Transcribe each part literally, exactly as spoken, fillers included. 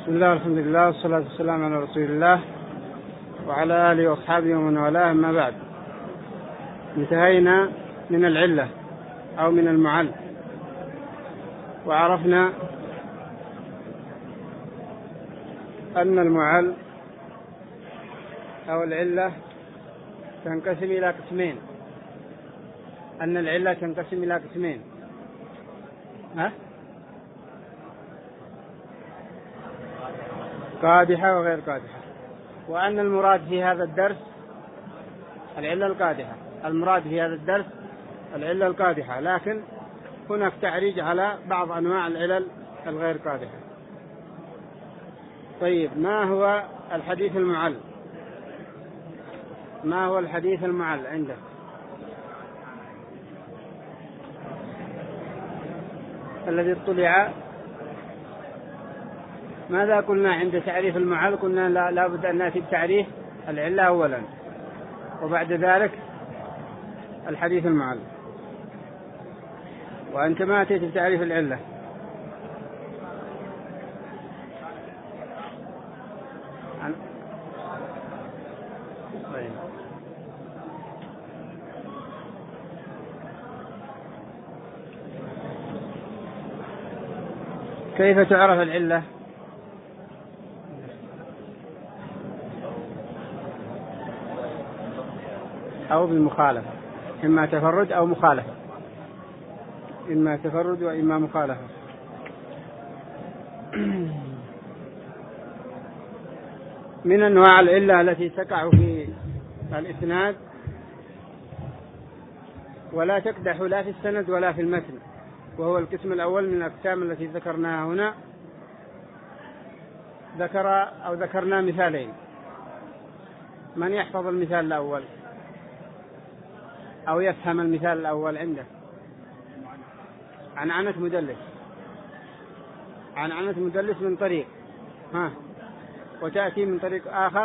بسم الله والحمد لله والصلاة والسلام على رسول الله وعلى آله وأصحابه ومن والاه، أما بعد. انتهينا من العلة أو من المعل، وعرفنا أن المعل أو العلة تنقسم إلى قسمين أن العلة تنقسم إلى قسمين ها؟ قادحة وغير قادحة، وأن المراد في هذا الدرس العلة القادحة. المراد في هذا الدرس العلة القادحة، لكن هناك تعريج على بعض أنواع العلل الغير قادحة. طيب، ما هو الحديث المعل؟ ما هو الحديث المعل عندك؟ الذي اطلع. ماذا قلنا عند تعريف المعل؟ قلنا لا, لا بد أن نأتي بتعريف العلة أولا، وبعد ذلك الحديث المعل. وأنت ما أتيت بتعريف العلة. كيف تعرف العلة؟ أو بالمخالفة، إما تفرد أو مخالفة، إما تفرد وإما مخالفة. من أنواع العلة التي تقع في الإسناد ولا تقدح لا في السند ولا في المتن، وهو القسم الأول من الأقسام التي ذكرناها هنا. ذكر أو ذكرنا مثالين. من يحفظ المثال الأول أو يفهم المثال الأول عنده؟ عنعنة مدلس. عنعنة مدلس من طريق ها وتأتي من طريق آخر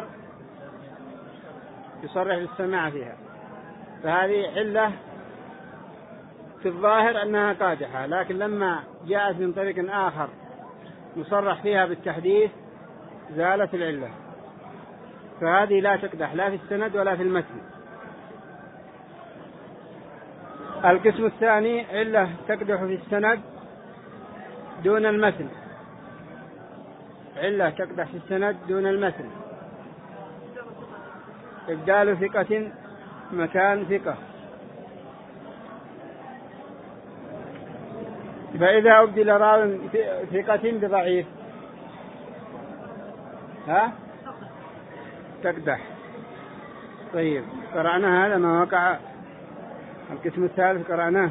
يصرح بالسماع فيها، فهذه علة في الظاهر أنها قادحة، لكن لما جاءت من طريق آخر مصرح فيها بالتحديث زالت العلة، فهذه لا تقدح لا في السند ولا في المتن. القسم الثاني علة تقدح في السند دون المتن. علة تقدح في السند دون المتن. إبدال ثقة مكان ثقة. فإذا أبدل راو ثقة بضعيف ها تقدح. طيب، قرأنا هذا ما وقع. القسم الثالث قرأناه.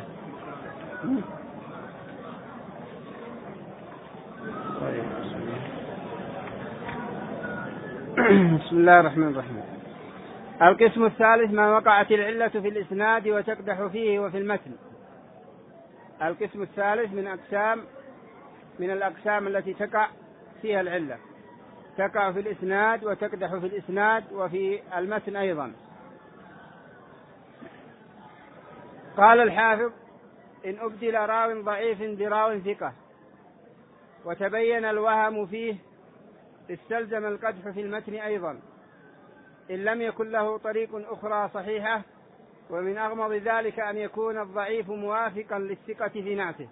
طيب. بسم الله الرحمن الرحيم. القسم الثالث ما وقعت العلة في الإسناد وتقدح فيه وفي المتن. القسم الثالث من أقسام من الأقسام التي تقع فيها العلة، تقع في الإسناد وتقدح في الإسناد وفي المتن أيضا. قال الحافظ: إن أبدل راو ضعيف براو ثقة وتبين الوهم فيه استلزم القدح في المتن أيضا، إن لم يكن له طريق أخرى صحيحة، ومن أغمض ذلك أن يكون الضعيف موافقا للثقة في نعته.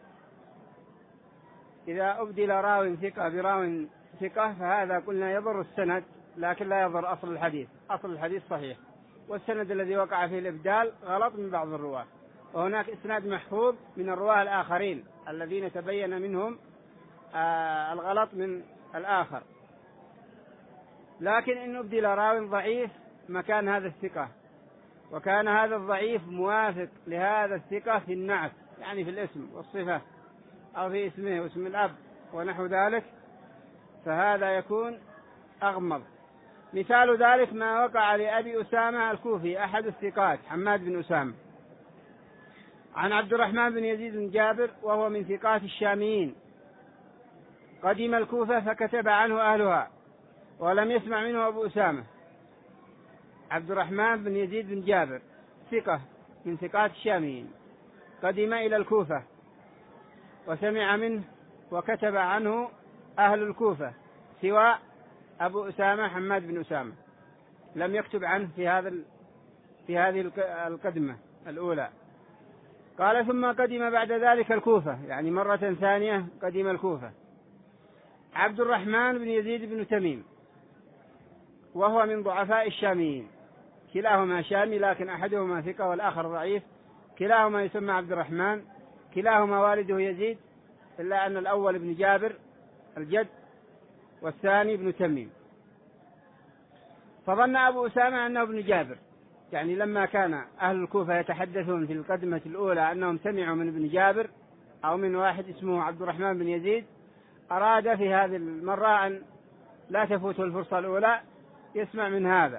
إذا أبدل راو ثقة براو ثقة فهذا قلنا يضر السند، لكن لا يضر أصل الحديث. أصل الحديث صحيح، والسند الذي وقع فيه الإبدال غلط من بعض الرواة، وهناك إسناد محفوظ من الرواة الآخرين الذين تبين منهم آه الغلط من الآخر. لكن إن أبدل راو ضعيف مكان هذا الثقة، وكان هذا الضعيف موافق لهذا الثقة في النعت، يعني في الاسم والصفة، أو في اسمه واسم الأب ونحو ذلك، فهذا يكون أغمض. مثال ذلك ما وقع لأبي أسامة الكوفي أحد الثقات حماد بن أسامة عن عبد الرحمن بن يزيد بن جابر، وهو من ثقات الشاميين. قدم الكوفة فكتب عنه أهلها ولم يسمع منه أبو أسامة. عبد الرحمن بن يزيد بن جابر ثقة من ثقات الشاميين، قدم إلى الكوفة وسمع منه وكتب عنه أهل الكوفة سوى أبو أسامة حماد بن أسامة، لم يكتب عنه في هذا في هذه القدمة الأولى. قال ثم قدم بعد ذلك الكوفة، يعني مرة ثانية قدم الكوفة، عبد الرحمن بن يزيد بن تميم، وهو من ضعفاء الشاميين، كلاهما شامي لكن أحدهما ثقة والآخر ضعيف، كلاهما يسمى عبد الرحمن، كلاهما والده يزيد، إلا أن الأول ابن جابر الجد والثاني ابن تميم. فظن أبو أسامة أنه ابن جابر، يعني لما كان أهل الكوفة يتحدثون في القدمة الأولى أنهم سمعوا من ابن جابر أو من واحد اسمه عبد الرحمن بن يزيد، أراد في هذه المرة أن لا تفوته الفرصة الأولى يسمع من هذا،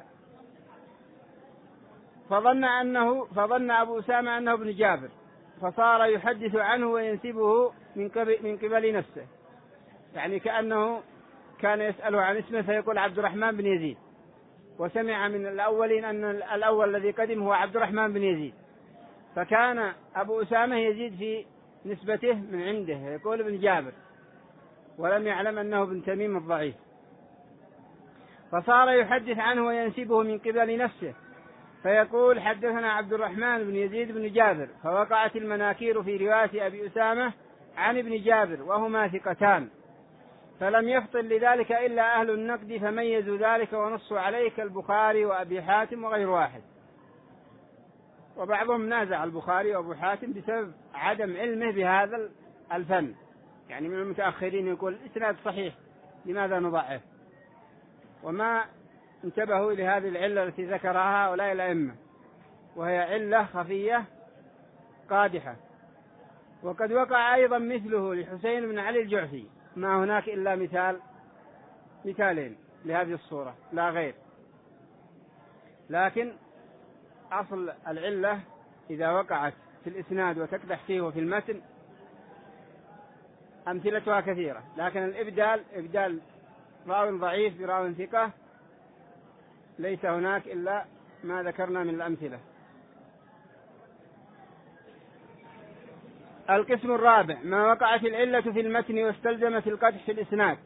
فظن أنه فظن أبو أسامة أنه ابن جابر، فصار يحدث عنه وينسبه من قبل من قبل نفسه، يعني كأنه كان يسأله عن اسمه فيقول عبد الرحمن بن يزيد، وسمع من الأولين أن الأول الذي قدم هو عبد الرحمن بن يزيد، فكان أبو أسامة يزيد في نسبته من عنده يقول ابن جابر، ولم يعلم أنه ابن تميم الضعيف، فصار يحدث عنه وينسبه من قبل نفسه، فيقول حدثنا عبد الرحمن بن يزيد بن جابر، فوقعت المناكير في رواية أبي أسامة عن ابن جابر وهما ثقتان، فلم يفطن لذلك إلا أهل النقد فميزوا ذلك ونصوا عليه كالبخاري وأبي حاتم وغير واحد. وبعضهم نازع البخاري وأبو حاتم بسبب عدم علمه بهذا الفن، يعني من المتأخرين يقول الإسناد صحيح لماذا نضعف، وما انتبهوا لهذه العلة التي ذكرها هؤلاء الأئمة، وهي علة خفية قادحة. وقد وقع أيضا مثله لحسين بن علي الجعفي، ما هناك إلا مثال مثالين لهذه الصورة لا غير، لكن أصل العلة إذا وقعت في الإسناد وتقدح فيه وفي المتن أمثلتها كثيرة، لكن الإبدال إبدال راو ضعيف براو ثقة ليس هناك إلا ما ذكرنا من الأمثلة. القسم الرابع ما وقعت العلة في المتن واستلزمت القدح في الإسناد.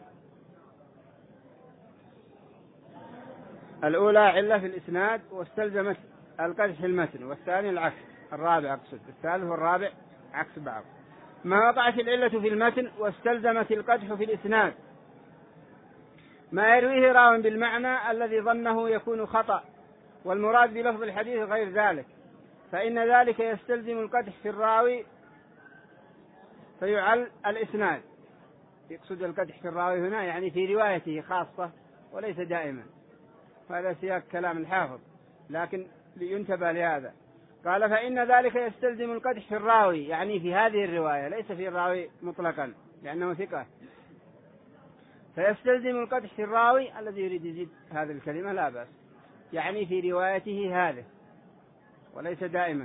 الأولى علة في الإسناد واستلزمت القدح في المتن، والثاني العكس، الرابع أقصد، الثالث والرابع عكس بعض. ما وقعت العلة في المتن واستلزمت القدح في الإسناد ما يرويه راو بالمعنى الذي ظنه يكون خطأ، والمراد بلفظ الحديث غير ذلك، فإن ذلك يستلزم القدح في الراوي فيعل الإسناد. يقصد القدح في الراوي هنا يعني في روايته خاصة وليس دائما، هذا سياق كلام الحافظ، لكن لينتبه لهذا. قال فإن ذلك يستلزم القدح في الراوي، يعني في هذه الرواية ليس في الراوي مطلقا لأنه ثقة، فيستلزم القدح في الراوي الذي يريد يزيد هذه الكلمة لا بأس، يعني في روايته هذه وليس دائما،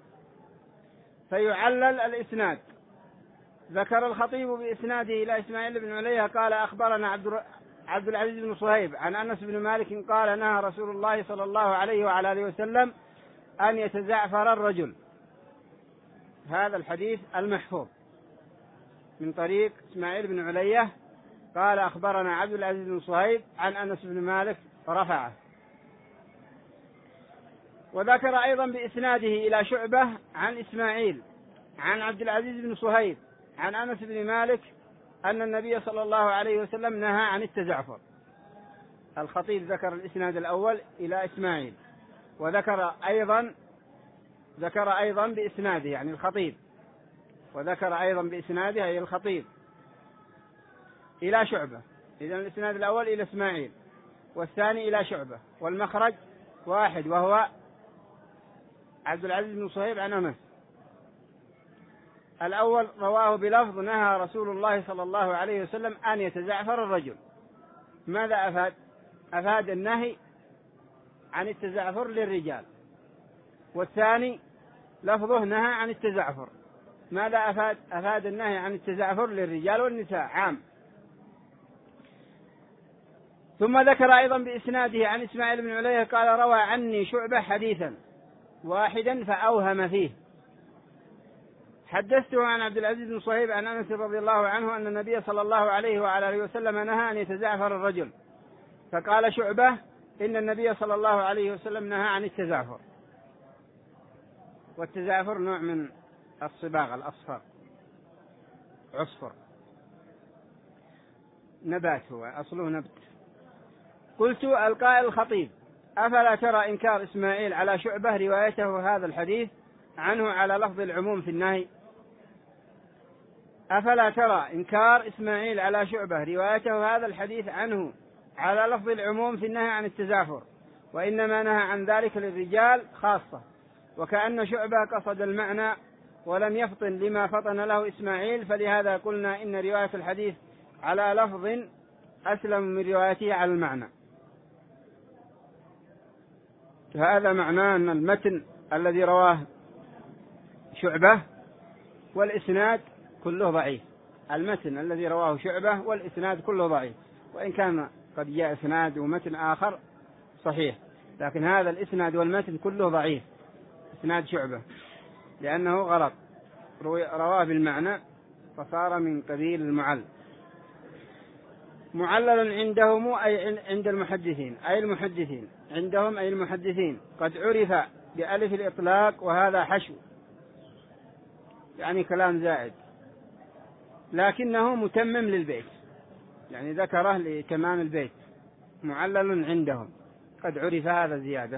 فيعلل الإسناد. ذكر الخطيب بإسناده إلى إسماعيل بن علية قال أخبرنا عبد العزيز بن صهيب عن أنس بن مالك قال نهى رسول الله صلى الله عليه وعلى آله وسلم أن يتزعفر الرجل. هذا الحديث المحفوظ من طريق إسماعيل بن علية قال أخبرنا عبد العزيز بن صهيب عن أنس بن مالك رفعه. وذكر أيضا بإسناده إلى شعبة عن إسماعيل عن عبد العزيز بن صهيب عن أنس بن مالك أن النبي صلى الله عليه وسلم نهى عن التزعفر. الخطيب ذكر الإسناد الأول إلى إسماعيل، وذكر أيضا ذكر أيضا بإسناده يعني الخطيب، وذكر أيضا بإسناده أي الخطيب إلى شعبة. إذن الإسناد الأول إلى إسماعيل والثاني إلى شعبة، والمخرج واحد وهو عبد العزيز بن صهيب عن أنس. الأول رواه بلفظ نهى رسول الله صلى الله عليه وسلم أن يتزعفر الرجل. ماذا أفاد؟ أفاد النهي عن التزعفر للرجال. والثاني لفظه نهى عن التزعفر. ماذا أفاد؟ أفاد النهي عن التزعفر للرجال والنساء عام. ثم ذكر أيضا بإسناده عن إسماعيل بن علية قال روى عني شعبة حديثا واحدا فأوهم فيه. حدثته عن عبد العزيز بن صهيب عن أنس رضي الله عنه أن النبي صلى الله عليه وعلى آله وسلم نهى أن يتزعفر الرجل، فقال شعبة إن النبي صلى الله عليه وسلم نهى عن التزعفر. والتزعفر نوع من الصباغ الأصفر، عصفر، نبات، هو أصله نبت. قلت القائل الخطيب: أفلا ترى إنكار إسماعيل على شعبة روايته هذا الحديث عنه على لفظ العموم في النهي؟ أفلا ترى إنكار إسماعيل على شعبة روايته هذا الحديث عنه على لفظ العموم في النهي عن التزعفر، وإنما نهى عن ذلك للرجال خاصة، وكأن شعبة قصد المعنى ولم يفطن لما فطن له إسماعيل، فلهذا قلنا إن رواية الحديث على لفظ أسلم من روايته على المعنى. هذا معناه أن المتن الذي رواه شعبة والإسناد كله ضعيف. المتن الذي رواه شعبة والإسناد كله ضعيف، وإن كان قد جاء إسناد ومتن آخر صحيح، لكن هذا الإسناد والمتن كله ضعيف، إسناد شعبة، لأنه غلط، رواه بالمعنى فصار من قبيل المعل. معلل عندهم أي عند المحدثين، أي المحدثين عندهم أي المحدثين قد عرف بألف الإطلاق، وهذا حشو، يعني كلام زائد، لكنه متمم للبيت، يعني ذكره لتمام البيت. معلل عندهم قد عرف هذا زيادة.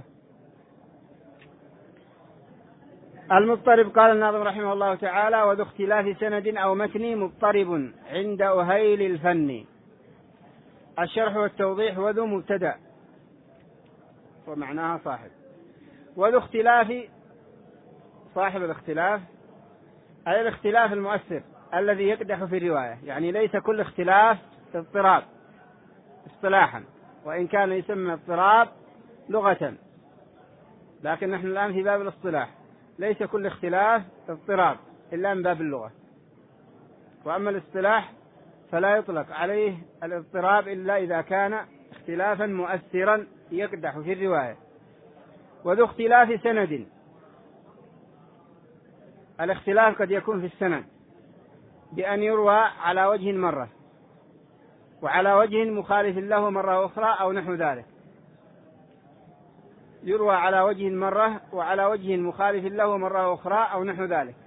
المضطرب قال الناظم رحمه الله تعالى: وذو اختلاف سند أو متن مضطرب عند أهيل الفن. الشرح والتوضيح: وذو مبتدأ ومعناها صاحب، وذو اختلاف صاحب الاختلاف، أي الاختلاف المؤثر الذي يقدح في الرواية، يعني ليس كل اختلاف اضطراب اصطلاحا، وإن كان يسمى اضطراب لغة، لكن نحن الآن في باب الاصطلاح، ليس كل اختلاف اضطراب إلا من باب اللغة، وأما الاصطلاح فلا يطلق عليه الاضطراب إلا إذا كان اختلافا مؤثرا يقدح في الرواية. وذو اختلاف سند، الاختلاف قد يكون في السند بأن يروى على وجه مرة وعلى وجه مخالف له مرة أخرى أو نحو ذلك، يروى على وجه مرة وعلى وجه مخالف له مرة أخرى أو نحو ذلك،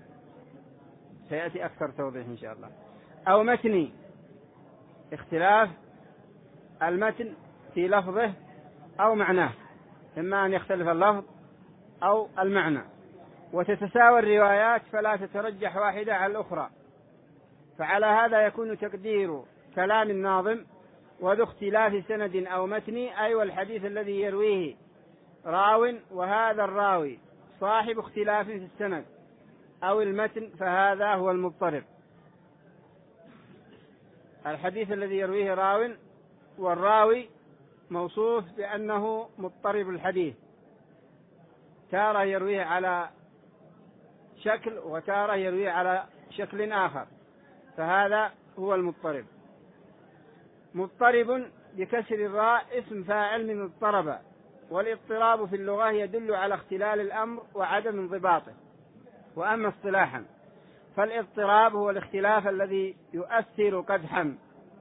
سيأتي أكثر توضيح إن شاء الله. أو متني، اختلاف المتن في لفظه أو معناه، إما أن يختلف اللفظ أو المعنى، وتتساوى الروايات فلا تترجح واحدة على الأخرى، فعلى هذا يكون تقدير كلام الناظم: وذو اختلاف سند أو متن، أي والحديث الذي يرويه راو وهذا الراوي صاحب اختلاف في السند أو المتن، فهذا هو المضطرب. الحديث الذي يرويه راو والراوي موصوف بأنه مضطرب الحديث، تارة يرويه على شكل وتارة يرويه على شكل آخر، فهذا هو المضطرب. مضطرب بكسر الراء اسم فاعل من اضطرب، والاضطراب في اللغة يدل على اختلال الأمر وعدم انضباطه. وأما اصطلاحا فالاضطراب هو الاختلاف الذي يؤثر قدحا،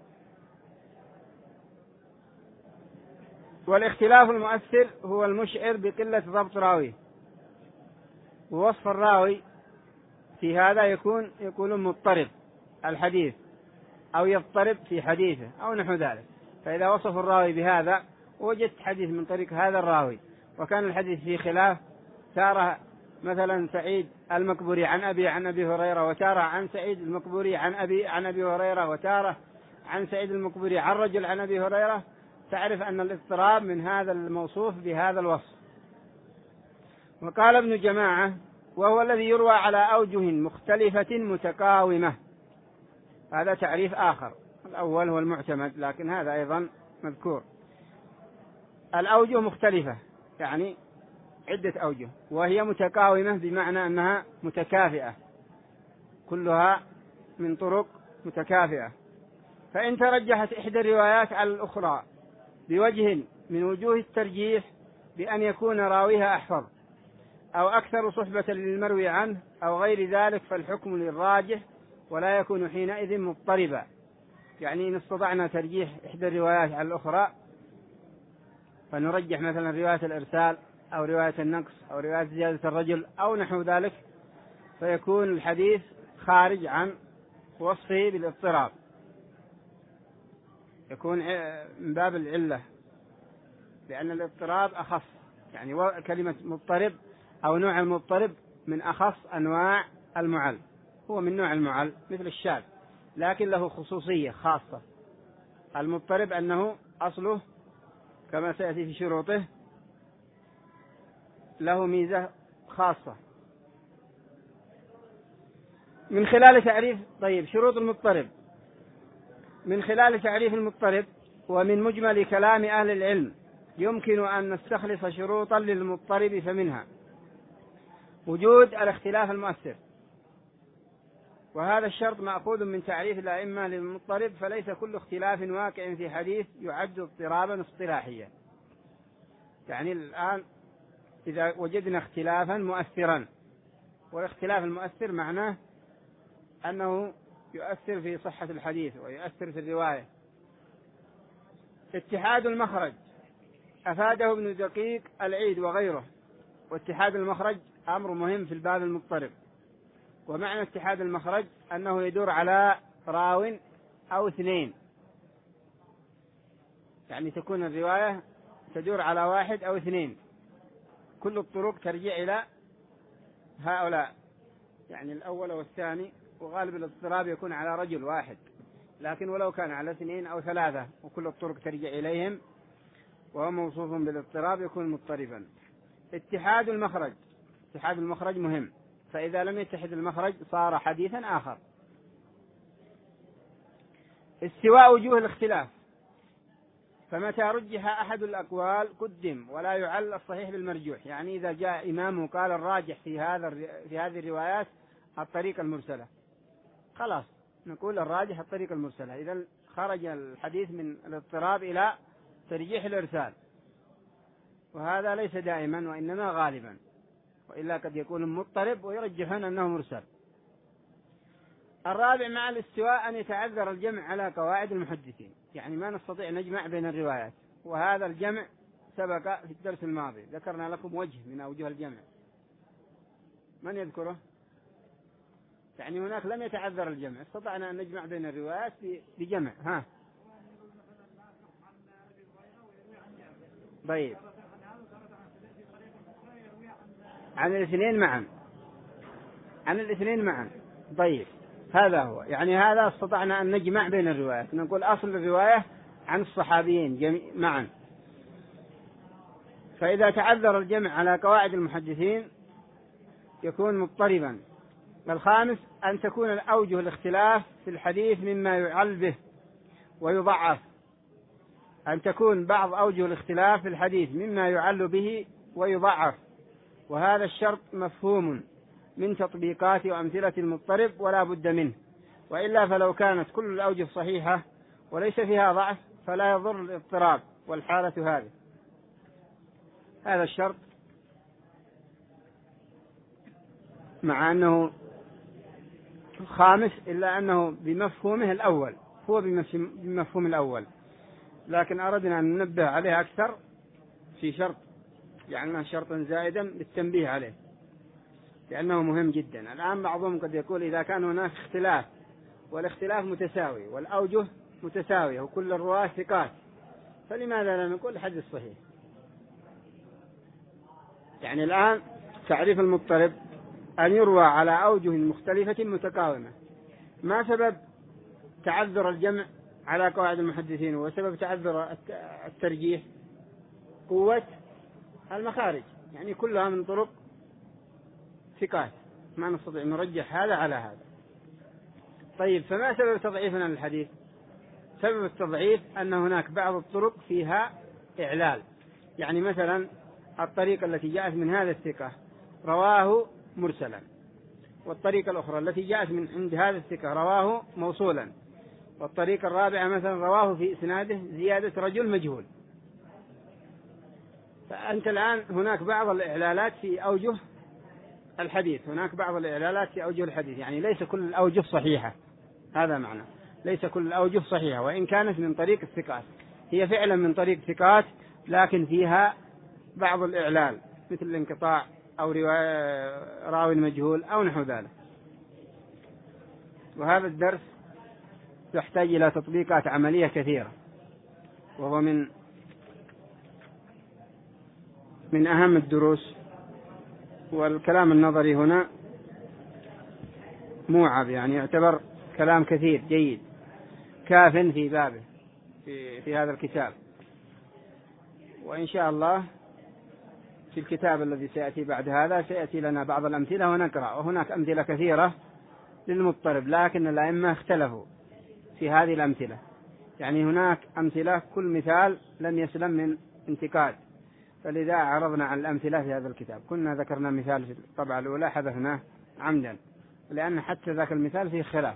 والاختلاف المؤثر هو المشعر بقلة ضبط راوي، ووصف الراوي في هذا يكون يكون مضطرب الحديث أو يضطرب في حديثه أو نحو ذلك. فإذا وصف الراوي بهذا وجدت حديث من طريق هذا الراوي وكان الحديث فيه خلاف، تارة مثلا سعيد المقبوري عن أبي عن أبي هريرة، وتارة عن سعيد المقبوري عن أبي عن أبي هريرة، وتارة عن سعيد المقبوري عن رجل عن أبي هريرة، تعرف أن الاضطراب من هذا الموصوف بهذا الوصف. وقال ابن جماعة: وهو الذي يروى على أوجه مختلفة متقاومة. هذا تعريف آخر، الأول هو المعتمد لكن هذا أيضا مذكور. الأوجه مختلفة يعني عدة أوجه، وهي متقاومة بمعنى أنها متكافئة، كلها من طرق متكافئة. فإن ترجحت إحدى الروايات على الأخرى بوجه من وجوه الترجيح بأن يكون راويها أحفظ أو أكثر صحبة للمروي عنه أو غير ذلك فالحكم للراجح ولا يكون حينئذ مضطربا. يعني إن استطعنا ترجيح إحدى الروايات على الأخرى فنرجح مثلا رواية الإرسال أو رواية النقص أو رواية زيادة الرجل أو نحو ذلك، فيكون الحديث خارج عن وصفه بالاضطراب، يكون من باب العلة، لأن الاضطراب أخص. يعني كلمة مضطرب أو نوع المضطرب من أخص أنواع المعل، هو من نوع المعل مثل الشاذ، لكن له خصوصية خاصة. المضطرب أنه أصله كما سيأتي في شروطه له ميزة خاصة. من خلال تعريف طيب شروط المضطرب، من خلال تعريف المضطرب ومن مجمل كلام أهل العلم يمكن أن نستخلص شروطا للمضطرب، فمنها وجود الاختلاف المؤثر، وهذا الشرط مأخوذ من تعريف الأئمة للمضطرب، فليس كل اختلاف واقع في حديث يعد اضطرابا اصطلاحيا. يعني الآن إذا وجدنا اختلافا مؤثرا، والاختلاف المؤثر معناه أنه يؤثر في صحة الحديث ويؤثر في الرواية. اتحاد المخرج أفاده ابن دقيق العيد وغيره، واتحاد المخرج أمر مهم في الباب المضطرب. ومعنى اتحاد المخرج أنه يدور على راو أو اثنين، يعني تكون الرواية تدور على واحد أو اثنين، كل الطرق ترجع إلى هؤلاء، يعني الأول والثاني، وغالب الاضطراب يكون على رجل واحد، لكن ولو كان على اثنين أو ثلاثة وكل الطرق ترجع إليهم وهو موصوف بالاضطراب يكون مضطربا. اتحاد المخرج، اتحاد المخرج مهم، فإذا لم يتحد المخرج صار حديثا آخر. استواء وجوه الاختلاف، فمتى رجح أحد الأقوال قدم ولا يعل الصحيح بالمرجوح. يعني إذا جاء إمام قال الراجح في هذا في هذه الروايات الطريقة المرسلة، خلاص نقول الراجح الطريقة المرسلة، إذا خرج الحديث من الاضطراب إلى ترجيح الإرسال، وهذا ليس دائما وإنما غالبا، وإلا قد يكون مضطرب ويرجحون أنه مرسل. الرابع مع الاستواء أن يتعذر الجمع على قواعد المحدثين، يعني ما نستطيع نجمع بين الروايات، وهذا الجمع سبق في الدرس الماضي، ذكرنا لكم وجه من أوجه الجمع، من يذكره؟ يعني هناك لم يتعذر الجمع، استطعنا أن نجمع بين الروايات بجمع. ها طيب، عن الاثنين معا، عن الاثنين معا. طيب هذا هو، يعني هذا استطعنا أن نجمع بين الروايات، نقول أصل الرواية عن الصحابيين معا. فإذا تعذر الجمع على قواعد المحدثين يكون مضطربا. الخامس أن تكون الأوجه الاختلاف في الحديث مما يعل به ويضعف، أن تكون بعض أوجه الاختلاف في الحديث مما يعل به ويضعف، وهذا الشرط مفهوم من تطبيقات وأمثلة المضطرب ولا بد منه، وإلا فلو كانت كل الأوجه صحيحة وليس فيها ضعف فلا يضر الاضطراب، والحالة هذه. هذا الشرط مع أنه خامس إلا أنه بمفهومه الأول، هو بمفهوم الأول، لكن أردنا أن ننبه عليه أكثر في شرط، يعني شرطا زائدا للتنبيه عليه لأنه مهم جدا. الآن بعضهم قد يقول إذا كان هناك اختلاف والاختلاف متساوي والأوجه متساوية وكل الرواة ثقات، فلماذا لا نقول حديث صحيح؟ يعني الآن تعريف المضطرب أن يروى على أوجه مختلفة متقاومة. ما سبب تعذر الجمع على قواعد المحدثين وسبب تعذر الترجيح؟ قوة المخارج، يعني كلها من طرق ثقات، ما نستطيع نرجح هذا على هذا. طيب فما سبب تضعيفنا للحديث؟ سبب التضعيف أن هناك بعض الطرق فيها إعلال، يعني مثلا الطريقة التي جاءت من هذا الثقة رواه مرسلا، والطريقة الأخرى التي جاءت من عند هذا الثقة رواه موصولا، والطريقة الرابعة مثلا رواه في إسناده زيادة رجل مجهول. فأنت الآن هناك بعض الإعلالات في أوجه الحديث، هناك بعض الإعلالات في أوجه الحديث، يعني ليس كل الأوجه صحيحة، هذا معنى ليس كل الأوجه صحيحة، وإن كانت من طريق الثقات، هي فعلا من طريق ثقات لكن فيها بعض الإعلال مثل الانقطاع أو راوي مجهول أو نحو ذلك. وهذا الدرس يحتاج إلى تطبيقات عملية كثيرة، وهو من من أهم الدروس. والكلام النظري هنا موعب، يعني يعتبر كلام كثير جيد كاف في بابه في, في هذا الكتاب. وإن شاء الله في الكتاب الذي سيأتي بعد هذا سيأتي لنا بعض الأمثلة ونقرأ، وهناك أمثلة كثيرة للمضطرب، لكن الأئمة اختلفوا في هذه الأمثلة، يعني هناك أمثلة كل مثال لم يسلم من انتقاد، فلذا عرضنا عن الأمثلة في هذا الكتاب. كنا ذكرنا مثال في الطبعة الأولى حذفناه عمدا، لأن حتى ذاك المثال فيه خلاف.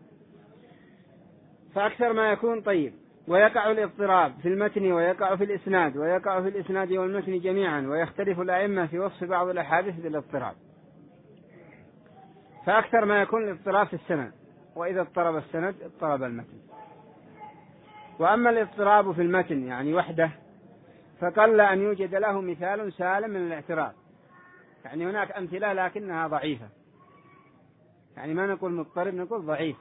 فأكثر ما يكون طيب. ويقع الاضطراب في المتن ويقع في الإسناد، ويقع في الإسناد والمتن جميعا، ويختلف الأئمة في وصف بعض الأحاديث بالاضطراب. فأكثر ما يكون الاضطراب في السند، وإذا اضطرب السند اضطرب المتن. وأما الاضطراب في المتن يعني وحده، فقل أن يوجد له مثال سالم من الاعتراض، يعني هناك أمثلة لكنها ضعيفة، يعني ما نقول مضطرب، نقول ضعيف.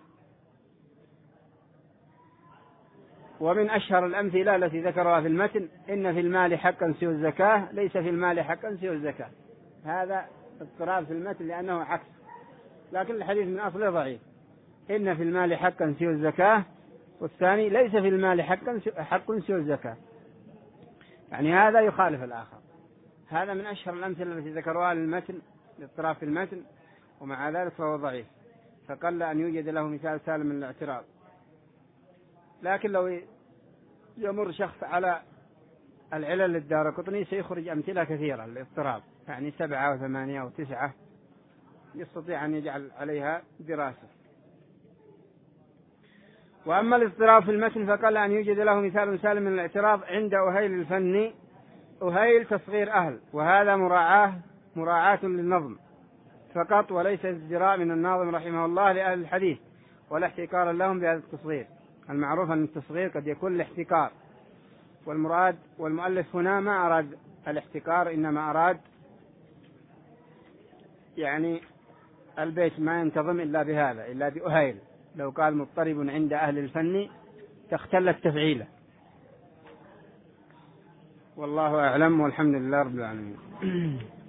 ومن أشهر الأمثلة التي ذكرها في المتن: إن في المال حقا سوى الزكاة، ليس في المال حقا سوى الزكاة. هذا اضطراب في المتن لأنه عكس، لكن الحديث من أصله ضعيف. إن في المال حقا سوى الزكاة، والثاني ليس في المال حقا حق سوى الزكاة، يعني هذا يخالف الآخر. هذا من أشهر الأمثلة التي ذكروها للمتن، الاضطراب في المتن، ومع ذلك فهو ضعيف، فقل أن يوجد له مثال سالم من الاعتراض. لكن لو يمر شخص على العلل للدارقطني سيخرج أمثلة كثيرة للاضطراب، يعني سبعة وثمانية وتسعة يستطيع أن يجعل عليها دراسة. وأما الاضطراب في المتن فقال أن يوجد له مثال سالم من الاعتراض عند أهيل الفن. أهيل تصغير أهل، وهذا مراعاة مراعاة للنظم فقط، وليس ازدراء من الناظم رحمه الله لأهل الحديث، ولا احتكارا لهم بهذا التصغير. المعروف أن التصغير قد يكون الاحتكار، والمراد والمؤلف هنا ما أراد الاحتكار، إنما أراد يعني البيت ما ينتظم إلا بهذا، إلا بأهيل. لو قال مضطرب عند أهل الفن تختل التفعيلة. والله أعلم، والحمد لله رب العالمين.